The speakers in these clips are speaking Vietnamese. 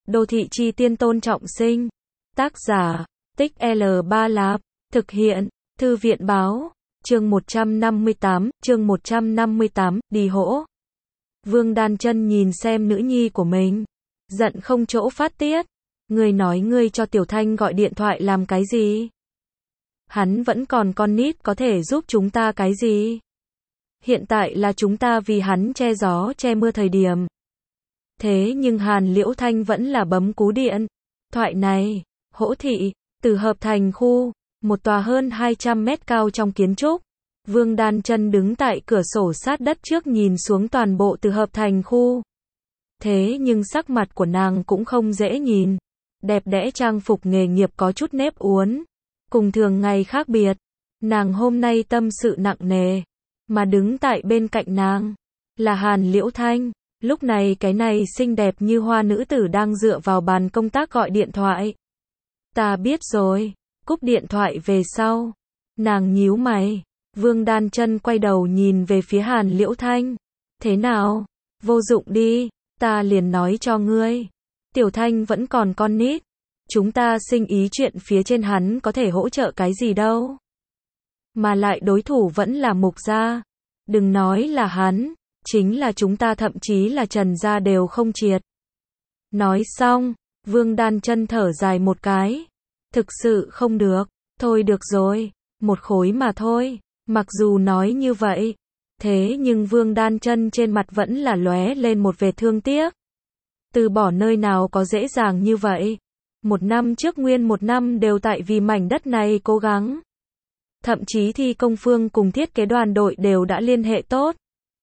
Đô thị chi tiên Tôn Trọng Sinh. Tác giả, Tích L3 Lạp. Thực hiện, Thư viện báo. Chương 158, đi hỗ. Vương Đan Chân nhìn xem nữ nhi của mình, giận không chỗ phát tiết. Ngươi nói ngươi cho Tiểu Thanh gọi điện thoại làm cái gì? Hắn vẫn còn con nít, có thể giúp chúng ta cái gì? Hiện tại là chúng ta vì hắn che gió che mưa thời điểm. Thế nhưng Hàn Liễu Thanh vẫn là bấm cú điện thoại này. Hỗ thị, Từ Hợp Thành khu, một tòa hơn 200 mét cao trong kiến trúc. Vương Đan Chân đứng tại cửa sổ sát đất trước nhìn xuống toàn bộ Từ Hợp Thành khu. Thế nhưng sắc mặt của nàng cũng không dễ nhìn. Đẹp đẽ trang phục nghề nghiệp có chút nếp uốn. Cùng thường ngày khác biệt. Nàng hôm nay tâm sự nặng nề. Mà đứng tại bên cạnh nàng là Hàn Liễu Thanh. Lúc này cái này xinh đẹp như hoa nữ tử đang dựa vào bàn công tác gọi điện thoại. Ta biết rồi. Cúp điện thoại về sau. Nàng nhíu mày. Vương Đan Chân quay đầu nhìn về phía Hàn Liễu Thanh. Thế nào? Vô dụng đi. Ta liền nói cho ngươi. Tiểu Thanh vẫn còn con nít. Chúng ta sinh ý chuyện phía trên hắn có thể hỗ trợ cái gì đâu. Mà lại đối thủ vẫn là Mục gia. Đừng nói là hắn. Chính là chúng ta, thậm chí là Trần gia đều không triệt. Nói xong, Vương Đan Chân thở dài một cái. Thực sự không được. Thôi được rồi. Một khối mà thôi. Mặc dù nói như vậy. Thế nhưng Vương Đan Chân trên mặt vẫn là lóe lên một vệt thương tiếc. Từ bỏ nơi nào có dễ dàng như vậy. Một năm trước nguyên một năm đều tại vì mảnh đất này cố gắng. Thậm chí thi công phương cùng thiết kế đoàn đội đều đã liên hệ tốt.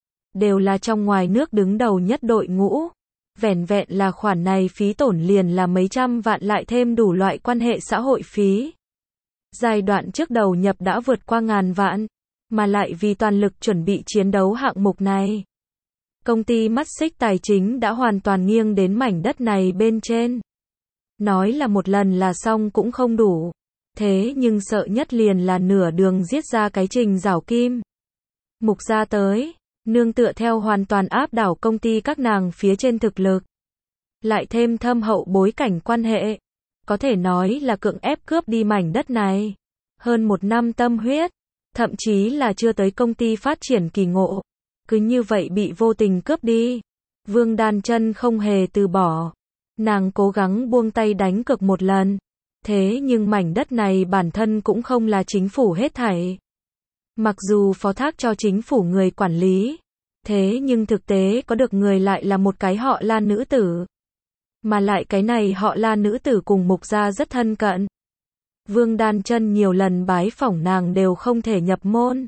Đều là trong ngoài nước đứng đầu nhất đội ngũ. Vẻn vẹn là khoản này phí tổn liền là mấy trăm vạn, lại thêm đủ loại quan hệ xã hội phí. Giai đoạn trước đầu nhập đã vượt qua ngàn vạn. Mà lại vì toàn lực chuẩn bị chiến đấu hạng mục này. Công ty mắt xích tài chính đã hoàn toàn nghiêng đến mảnh đất này bên trên. Nói là một lần là xong cũng không đủ. Thế nhưng sợ nhất liền là nửa đường giết ra cái Trình Giảo Kim. Mục gia tới, nương tựa theo hoàn toàn áp đảo công ty các nàng phía trên thực lực. Lại thêm thâm hậu bối cảnh quan hệ. Có thể nói là cưỡng ép cướp đi mảnh đất này. Hơn một năm tâm huyết. Thậm chí là chưa tới công ty phát triển kỳ ngộ. Cứ như vậy bị vô tình cướp đi. Vương Đan Chân không hề từ bỏ. Nàng cố gắng buông tay đánh cược một lần. Thế nhưng mảnh đất này bản thân cũng không là chính phủ hết thảy. Mặc dù phó thác cho chính phủ người quản lý. Thế nhưng thực tế có được người lại là một cái họ La nữ tử. Mà lại cái này họ La nữ tử cùng Mục gia rất thân cận. Vương Đan Chân nhiều lần bái phỏng nàng đều không thể nhập môn.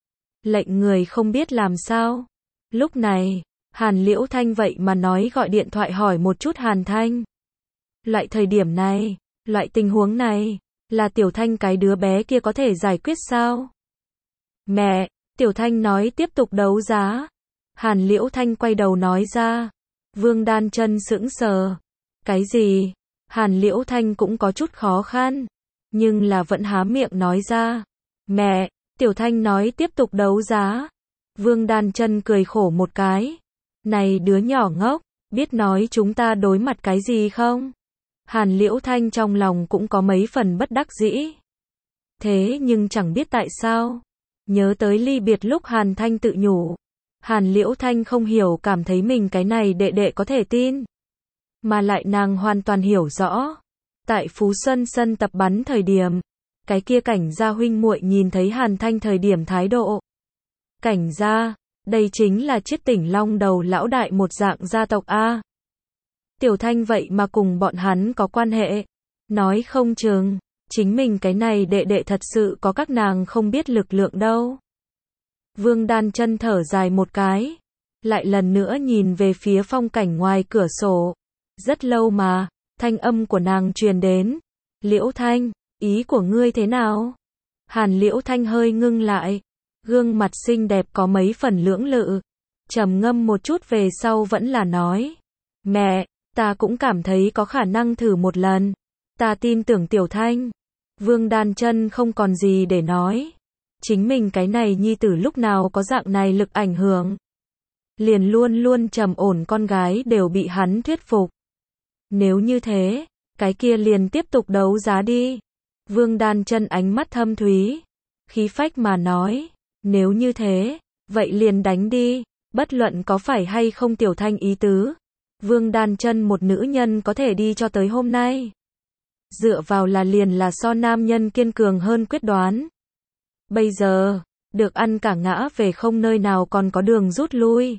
Lệnh người không biết làm sao. Lúc này, Hàn Liễu Thanh vậy mà nói gọi điện thoại hỏi một chút Hàn Thanh. Loại thời điểm này, loại tình huống này, là Tiểu Thanh cái đứa bé kia có thể giải quyết sao? Mẹ, Tiểu Thanh nói tiếp tục đấu giá. Hàn Liễu Thanh quay đầu nói ra. Vương Đan Chân sững sờ. Cái gì? Hàn Liễu Thanh cũng có chút khó khăn. Nhưng là vẫn há miệng nói ra. Mẹ, Tiểu Thanh nói tiếp tục đấu giá. Vương Đan Chân cười khổ một cái. Này đứa nhỏ ngốc, biết nói chúng ta đối mặt cái gì không? Hàn Liễu Thanh trong lòng cũng có mấy phần bất đắc dĩ. Thế nhưng chẳng biết tại sao. Nhớ tới ly biệt lúc Hàn Thanh tự nhủ. Hàn Liễu Thanh không hiểu, cảm thấy mình cái này đệ đệ có thể tin. Mà lại nàng hoàn toàn hiểu rõ. Tại Phú Xuân sân tập bắn thời điểm, cái kia Cảnh gia huynh muội nhìn thấy Hàn Thanh thời điểm thái độ. Cảnh gia, đây chính là chiết tỉnh long đầu lão đại một dạng gia tộc A. Tiểu Thanh vậy mà cùng bọn hắn có quan hệ. Nói không chừng, chính mình cái này đệ đệ thật sự có các nàng không biết lực lượng đâu. Vương Đan Chân thở dài một cái. Lại lần nữa nhìn về phía phong cảnh ngoài cửa sổ. Rất lâu mà. Thanh âm của nàng truyền đến. Liễu Thanh, ý của ngươi thế nào? Hàn Liễu Thanh hơi ngưng lại. Gương mặt xinh đẹp có mấy phần lưỡng lự. Trầm ngâm một chút về sau vẫn là nói. Mẹ, ta cũng cảm thấy có khả năng thử một lần. Ta tin tưởng Tiểu Thanh. Vương Đan Chân không còn gì để nói. Chính mình cái này nhi tử lúc nào có dạng này lực ảnh hưởng. Liền luôn luôn trầm ổn con gái đều bị hắn thuyết phục. Nếu như thế, cái kia liền tiếp tục đấu giá đi. Vương Đan Chân ánh mắt thâm thúy, khí phách mà nói, nếu như thế, vậy liền đánh đi, bất luận có phải hay không Tiểu Thanh ý tứ. Vương Đan Chân một nữ nhân có thể đi cho tới hôm nay. Dựa vào là liền là so nam nhân kiên cường hơn quyết đoán. Bây giờ, được ăn cả ngã về không nơi nào còn có đường rút lui.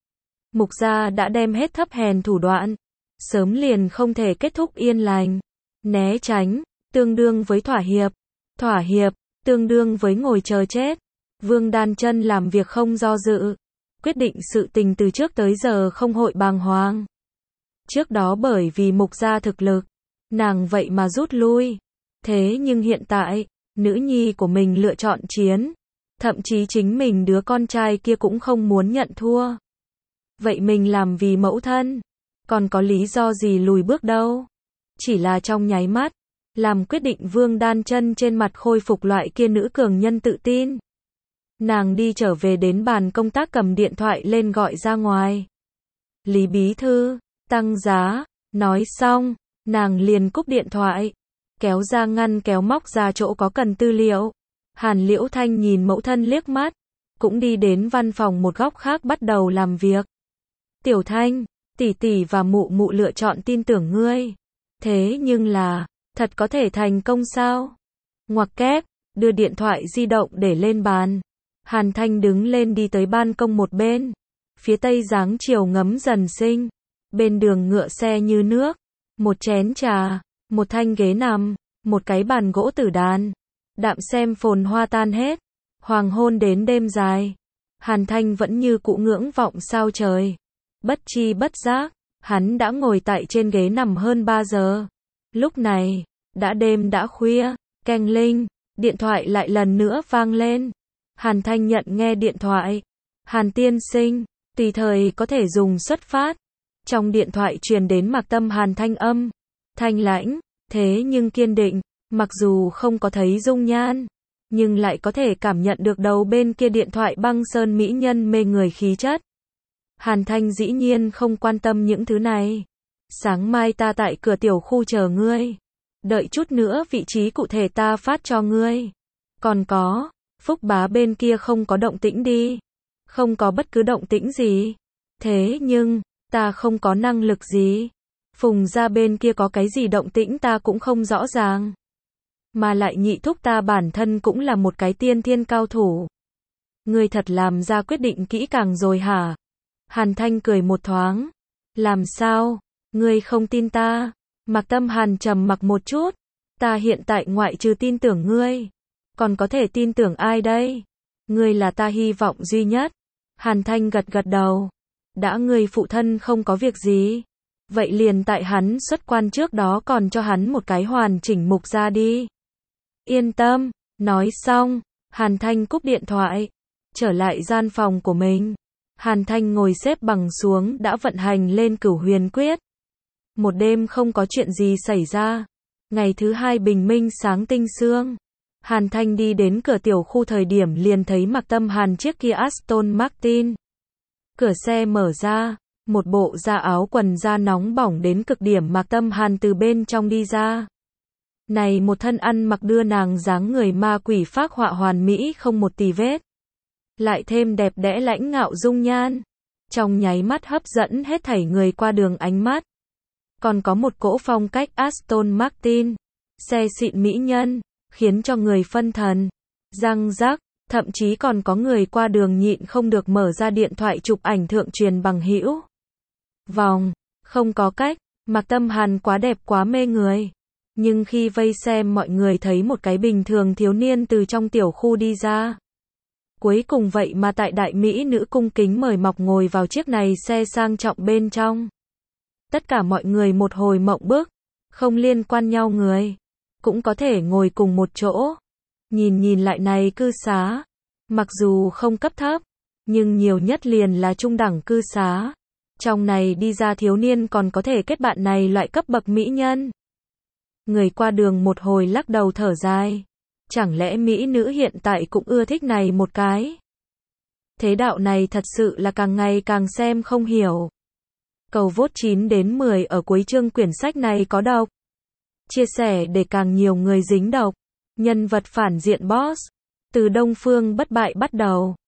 Mục gia đã đem hết thấp hèn thủ đoạn, sớm liền không thể kết thúc yên lành. Né tránh, tương đương với thỏa hiệp, tương đương với ngồi chờ chết. Vương Đan Chân làm việc không do dự, quyết định sự tình từ trước tới giờ không hội bàng hoàng. Trước đó bởi vì Mục gia thực lực, nàng vậy mà rút lui. Thế nhưng hiện tại, nữ nhi của mình lựa chọn chiến, thậm chí chính mình đứa con trai kia cũng không muốn nhận thua. Vậy mình làm vì mẫu thân, còn có lý do gì lùi bước đâu. Chỉ là trong nháy mắt, làm quyết định Vương Đan Chân trên mặt khôi phục loại kia nữ cường nhân tự tin. Nàng đi trở về đến bàn công tác cầm điện thoại lên gọi ra ngoài. Lý bí thư, tăng giá, nói xong, nàng liền cúp điện thoại, kéo ra ngăn kéo móc ra chỗ có cần tư liệu. Hàn Liễu Thanh nhìn mẫu thân liếc mắt, cũng đi đến văn phòng một góc khác bắt đầu làm việc. Tiểu Thanh, tỷ tỷ và mụ mụ lựa chọn tin tưởng ngươi. Thế nhưng là, thật có thể thành công sao? Ngoặc kép, đưa điện thoại di động để lên bàn. Hàn Thanh đứng lên đi tới ban công một bên. Phía tây dáng chiều ngấm dần sinh. Bên đường ngựa xe như nước. Một chén trà, một thanh ghế nằm, một cái bàn gỗ tử đàn. Đạm xem phồn hoa tan hết. Hoàng hôn đến đêm dài. Hàn Thanh vẫn như cũ ngưỡng vọng sao trời. Bất chi bất giác, hắn đã ngồi tại trên ghế nằm hơn 3 giờ. Lúc này, đêm đã khuya, keng linh, điện thoại lại lần nữa vang lên. Hàn Thanh nhận nghe điện thoại. Hàn tiên sinh, tùy thời có thể dùng xuất phát. Trong điện thoại truyền đến Mạc Tâm Hàn thanh âm. Thanh lãnh, thế nhưng kiên định, mặc dù không có thấy dung nhan, nhưng lại có thể cảm nhận được đầu bên kia điện thoại băng sơn mỹ nhân mê người khí chất. Hàn Thanh dĩ nhiên không quan tâm những thứ này. Sáng mai ta tại cửa tiểu khu chờ ngươi. Đợi chút nữa vị trí cụ thể ta phát cho ngươi. Còn có, Phúc Bá bên kia không có động tĩnh đi. Không có bất cứ động tĩnh gì. Thế nhưng, ta không có năng lực gì. Phùng gia bên kia có cái gì động tĩnh ta cũng không rõ ràng. Mà lại nhị thúc ta bản thân cũng là một cái tiên thiên cao thủ. Ngươi thật làm ra quyết định kỹ càng rồi hả? Hàn Thanh cười một thoáng. Làm sao? Ngươi không tin ta? Mạc Tâm Hàn trầm mặc một chút. Ta hiện tại ngoại trừ tin tưởng ngươi, còn có thể tin tưởng ai đây? Ngươi là ta hy vọng duy nhất. Hàn Thanh gật gật đầu. Đã ngươi phụ thân không có việc gì, vậy liền tại hắn xuất quan trước đó còn cho hắn một cái hoàn chỉnh mục ra đi. Yên tâm, nói xong, Hàn Thanh cúp điện thoại, trở lại gian phòng của mình. Hàn Thanh ngồi xếp bằng xuống đã vận hành lên Cửu Huyền Quyết. Một đêm không có chuyện gì xảy ra. Ngày thứ hai bình minh sáng tinh sương. Hàn Thanh đi đến cửa tiểu khu thời điểm liền thấy Mạc Tâm Hàn chiếc kia Aston Martin. Cửa xe mở ra, một bộ da áo quần da nóng bỏng đến cực điểm Mạc Tâm Hàn từ bên trong đi ra. Này một thân ăn mặc đưa nàng dáng người ma quỷ phác họa hoàn mỹ không một tì vết. Lại thêm đẹp đẽ lãnh ngạo dung nhan. Trong nháy mắt hấp dẫn hết thảy người qua đường ánh mắt. Còn có một cỗ phong cách Aston Martin. Xe xịn mỹ nhân, khiến cho người phân thần. Răng rắc, thậm chí còn có người qua đường nhịn không được mở ra điện thoại chụp ảnh thượng truyền bằng hữu. Vòng, không có cách, Mạc Tâm Hàn quá đẹp quá mê người. Nhưng khi vây xem mọi người thấy một cái bình thường thiếu niên từ trong tiểu khu đi ra. Cuối cùng vậy mà tại đại mỹ nữ cung kính mời mọc ngồi vào chiếc này xe sang trọng bên trong. Tất cả mọi người một hồi mộng bức, không liên quan nhau người, cũng có thể ngồi cùng một chỗ. Nhìn lại này cư xá, mặc dù không cấp thấp, nhưng nhiều nhất liền là trung đẳng cư xá. Trong này đi ra thiếu niên còn có thể kết bạn này loại cấp bậc mỹ nhân. Người qua đường một hồi lắc đầu thở dài. Chẳng lẽ mỹ nữ hiện tại cũng ưa thích này một cái? Thế đạo này thật sự là càng ngày càng xem không hiểu. Cầu vote 9 đến 10 ở cuối chương quyển sách này có độc. Chia sẻ để càng nhiều người dính độc. Nhân vật phản diện boss. Từ Đông Phương bất bại bắt đầu.